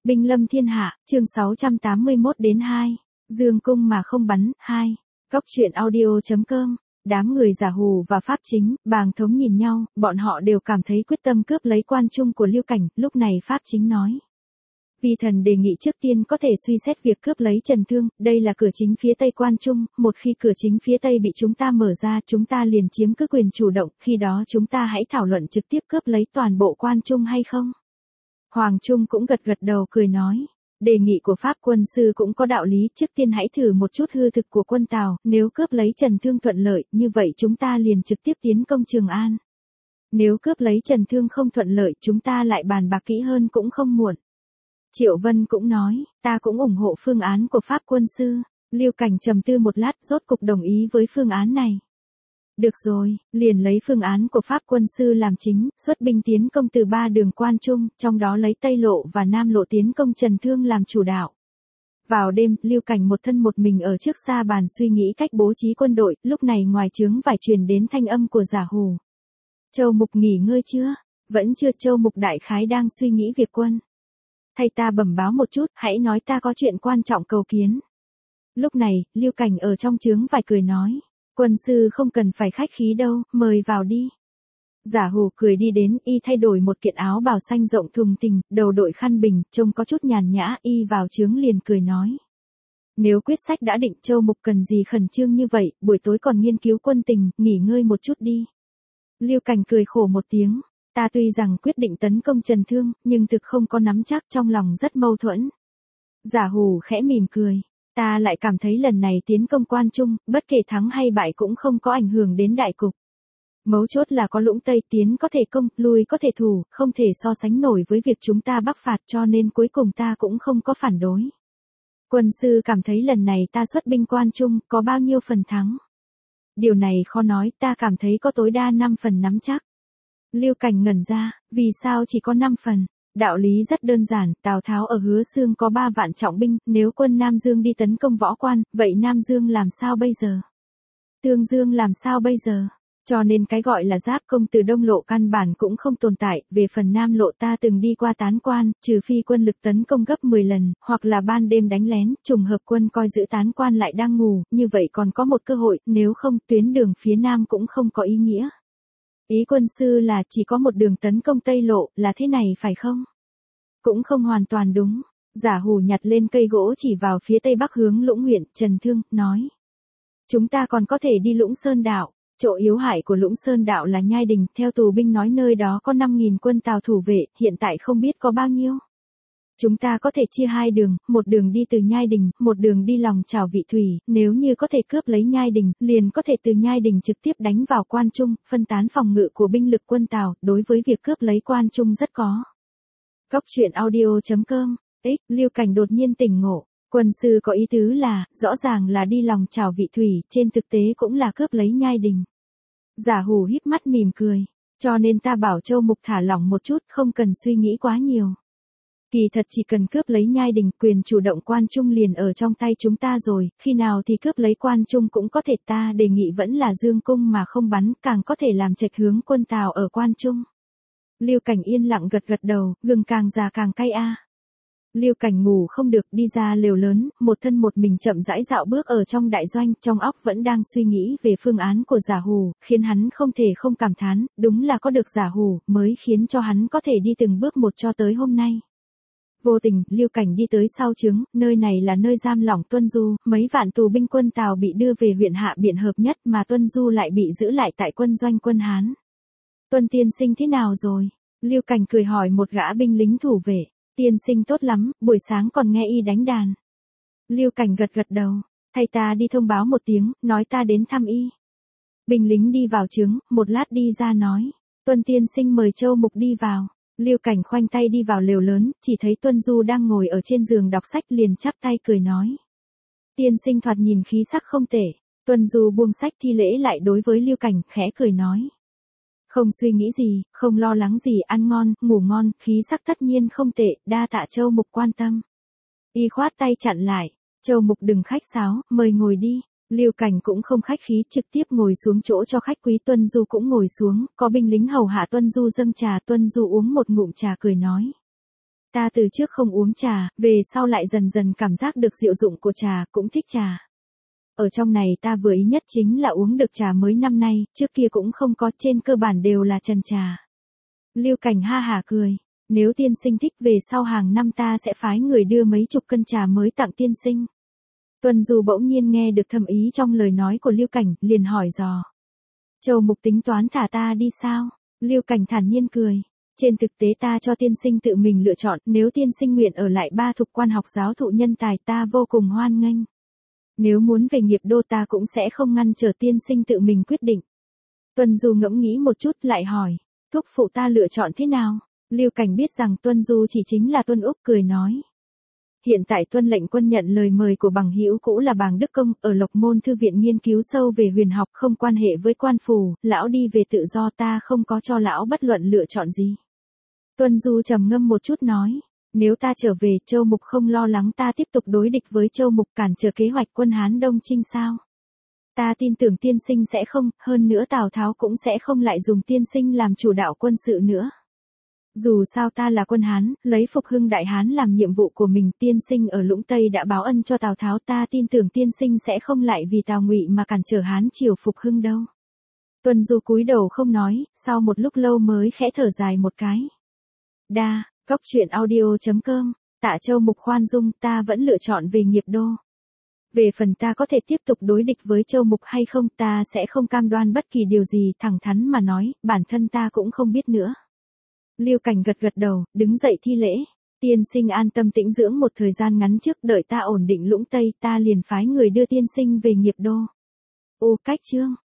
Binh lâm thiên hạ, chương 681-2. Dương cung mà không bắn, 2. Cóc truyện audio.com. Đám người giả hù và pháp chính, bàng thống nhìn nhau, bọn họ đều cảm thấy quyết tâm cướp lấy quan trung của Lưu Cảnh, lúc này pháp chính nói. Vi thần đề nghị trước tiên có thể suy xét việc cướp lấy Trần Thương, đây là cửa chính phía tây quan trung, một khi cửa chính phía tây bị chúng ta mở ra chúng ta liền chiếm cứ quyền chủ động, khi đó chúng ta hãy thảo luận trực tiếp cướp lấy toàn bộ quan trung hay không. Hoàng Trung cũng gật gật đầu cười nói. Đề nghị của Pháp quân sư cũng có đạo lý, trước tiên hãy thử một chút hư thực của quân Tào, nếu cướp lấy Trần Thương thuận lợi, như vậy chúng ta liền trực tiếp tiến công Trường An. Nếu cướp lấy Trần Thương không thuận lợi, chúng ta lại bàn bạc kỹ hơn cũng không muộn. Triệu Vân cũng nói, ta cũng ủng hộ phương án của Pháp quân sư. Lưu Cảnh trầm tư một lát, rốt cục đồng ý với phương án này. Được rồi, liền lấy phương án của Pháp quân sư làm chính, xuất binh tiến công từ 3 đường quan trung, trong đó lấy Tây Lộ và Nam Lộ tiến công Trần Thương làm chủ đạo. Vào đêm, Lưu Cảnh một thân một mình ở trước sa bàn suy nghĩ cách bố trí quân đội, lúc này ngoài trướng vải truyền đến thanh âm của giả hù. Châu Mục nghỉ ngơi chưa? Vẫn chưa. Châu Mục đại khái đang suy nghĩ việc quân. Thay ta bẩm báo một chút, hãy nói ta có chuyện quan trọng cầu kiến. Lúc này, Lưu Cảnh ở trong trướng vải cười nói. Quân sư không cần phải khách khí đâu, mời vào đi. Giả hù cười đi đến, y thay đổi một kiện áo bào xanh rộng thùng thình, đầu đội khăn bình, trông có chút nhàn nhã, y vào trướng liền cười nói. Nếu quyết sách đã định, Châu Mục cần gì khẩn trương như vậy, buổi tối còn nghiên cứu quân tình, nghỉ ngơi một chút đi. Lưu Cảnh cười khổ một tiếng, ta tuy rằng quyết định tấn công Trần Thương, nhưng thực không có nắm chắc, trong lòng rất mâu thuẫn. Giả hù khẽ mỉm cười. Ta lại cảm thấy lần này tiến công quan trung, bất kể thắng hay bại cũng không có ảnh hưởng đến đại cục. Mấu chốt là có Lũng Tây tiến có thể công, lui có thể thủ, không thể so sánh nổi với việc chúng ta bắc phạt, cho nên cuối cùng ta cũng không có phản đối. Quân sư cảm thấy lần này ta xuất binh quan trung, có bao nhiêu phần thắng? Điều này khó nói, ta cảm thấy có tối đa 5 phần nắm chắc. Lưu Cảnh ngẩn ra, vì sao chỉ có 5 phần? Đạo lý rất đơn giản, Tào Tháo ở Hứa Xương có 3 vạn trọng binh, nếu quân Nam Dương đi tấn công Võ Quan, vậy Nam Dương làm sao bây giờ? Tương Dương làm sao bây giờ? Cho nên cái gọi là giáp công từ Đông Lộ căn bản cũng không tồn tại, về phần Nam Lộ ta từng đi qua Tán Quan, trừ phi quân lực tấn công gấp 10 lần, hoặc là ban đêm đánh lén, trùng hợp quân coi giữ Tán Quan lại đang ngủ, như vậy còn có một cơ hội, nếu không tuyến đường phía Nam cũng không có ý nghĩa. Ý quân sư là chỉ có một đường tấn công Tây Lộ, là thế này phải không? Cũng không hoàn toàn đúng. Giả hù nhặt lên cây gỗ chỉ vào phía tây bắc hướng Lũng huyện, Trần Thương, nói. Chúng ta còn có thể đi Lũng Sơn Đạo. Chỗ yếu hại của Lũng Sơn Đạo là Nhai Đình, theo tù binh nói nơi đó có 5.000 quân Tào thủ vệ, hiện tại không biết có bao nhiêu. Chúng ta có thể chia 2 đường, một đường đi từ Nhai Đình, một đường đi lòng Trảo Vị Thủy, nếu như có thể cướp lấy Nhai Đình, liền có thể từ Nhai Đình trực tiếp đánh vào quan trung, phân tán phòng ngự của binh lực quân Tào, đối với việc cướp lấy quan trung rất có. Cóc truyện audio.com. Lưu Cảnh đột nhiên tỉnh ngộ, quân sư có ý tứ là, rõ ràng là đi lòng Trảo Vị Thủy, trên thực tế cũng là cướp lấy Nhai Đình. Giả hù híp mắt mỉm cười, cho nên ta bảo Châu Mục thả lỏng một chút, không cần suy nghĩ quá nhiều. Kỳ thật chỉ cần cướp lấy Nhai Đình, quyền chủ động quan trung liền ở trong tay chúng ta rồi, khi nào thì cướp lấy quan trung cũng có thể, ta đề nghị vẫn là dương cung mà không bắn, càng có thể làm chệch hướng quân Tào ở quan trung. Lưu Cảnh yên lặng gật gật đầu, gừng càng già càng cay a. Lưu Cảnh ngủ không được, đi ra lều lớn, một thân một mình chậm rãi dạo bước ở trong đại doanh, trong óc vẫn đang suy nghĩ về phương án của giả hù, khiến hắn không thể không cảm thán, đúng là có được giả hù, mới khiến cho hắn có thể đi từng bước một cho tới hôm nay. Vô tình, Lưu Cảnh đi tới sau trướng, nơi này là nơi giam lỏng Tuân Du, mấy vạn tù binh quân Tào bị đưa về huyện Hạ Biện Hợp Nhất mà Tuân Du lại bị giữ lại tại quân doanh quân Hán. Tuân tiên sinh thế nào rồi? Lưu Cảnh cười hỏi một gã binh lính thủ vệ. Tiên sinh tốt lắm, buổi sáng còn nghe y đánh đàn. Lưu Cảnh gật gật đầu, thay ta đi thông báo một tiếng, nói ta đến thăm y. Binh lính đi vào trướng, một lát đi ra nói, Tuân tiên sinh mời Châu Mục đi vào. Lưu Cảnh khoanh tay đi vào lều lớn, chỉ thấy Tuân Du đang ngồi ở trên giường đọc sách liền chắp tay cười nói. Tiên sinh thoạt nhìn khí sắc không tệ. Tuân Du buông sách thi lễ lại đối với Lưu Cảnh, khẽ cười nói. Không suy nghĩ gì, không lo lắng gì, ăn ngon, ngủ ngon, khí sắc tất nhiên không tệ, đa tạ Châu Mục quan tâm. Y khoát tay chặn lại, Châu Mục đừng khách sáo, mời ngồi đi. Lưu Cảnh cũng không khách khí, trực tiếp ngồi xuống chỗ cho khách quý. Tuân Du cũng ngồi xuống, có binh lính hầu hạ Tuân Du dâng trà, Tuân Du uống một ngụm trà cười nói. Ta từ trước không uống trà, về sau lại dần dần cảm giác được diệu dụng của trà, cũng thích trà. Ở trong này ta vừa ý nhất chính là uống được trà mới năm nay, trước kia cũng không có, trên cơ bản đều là trần trà. Lưu Cảnh ha hả cười. Nếu tiên sinh thích về sau hàng năm ta sẽ phái người đưa mấy chục cân trà mới tặng tiên sinh. Tuân Du bỗng nhiên nghe được thâm ý trong lời nói của Lưu Cảnh, liền hỏi dò. Châu Mục tính toán thả ta đi sao? Lưu Cảnh thản nhiên cười. Trên thực tế ta cho tiên sinh tự mình lựa chọn, nếu tiên sinh nguyện ở lại Ba Thục Quan học giáo thụ nhân tài ta vô cùng hoan nghênh. Nếu muốn về Nghiệp Đô ta cũng sẽ không ngăn trở tiên sinh tự mình quyết định. Tuân Du ngẫm nghĩ một chút lại hỏi, thúc phụ ta lựa chọn thế nào? Lưu Cảnh biết rằng Tuân Du chỉ chính là Tuân Úc, cười nói. Hiện tại Tuân lệnh quân nhận lời mời của bằng hữu cũ là Bàng Đức Công, ở Lộc Môn Thư viện nghiên cứu sâu về huyền học, không quan hệ với quan phủ, lão đi về tự do, ta không có cho lão bất luận lựa chọn gì. Tuân Du trầm ngâm một chút nói, nếu ta trở về, Châu Mục không lo lắng ta tiếp tục đối địch với Châu Mục cản trở kế hoạch quân Hán Đông Chinh sao? Ta tin tưởng tiên sinh sẽ không, hơn nữa Tào Tháo cũng sẽ không lại dùng tiên sinh làm chủ đạo quân sự nữa. Dù sao ta là quân Hán, lấy phục hưng Đại Hán làm nhiệm vụ của mình, tiên sinh ở Lũng Tây đã báo ân cho Tào Tháo, ta tin tưởng tiên sinh sẽ không lại vì Tào Ngụy mà cản trở Hán triều phục hưng đâu. Tuân Du cúi đầu không nói, sau một lúc lâu mới khẽ thở dài một cái. Cóc truyện audio.com, Tạ Châu Mục khoan dung, ta vẫn lựa chọn về Nghiệp Đô. Về phần ta có thể tiếp tục đối địch với Châu Mục hay không, ta sẽ không cam đoan bất kỳ điều gì, thẳng thắn mà nói, bản thân ta cũng không biết nữa. Lưu Cảnh gật gật đầu, đứng dậy thi lễ. Tiên sinh an tâm tĩnh dưỡng một thời gian ngắn trước, đợi ta ổn định Lũng Tây, ta liền phái người đưa tiên sinh về Nghiệp Đô. Cách chương